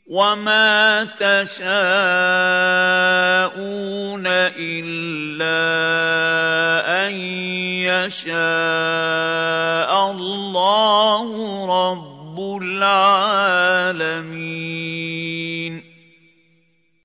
وَمَا تَشَاءُونَ إِلَّا أَن يَشَاءَ اللَّهُ رَبُّ الْعَالَمِينَ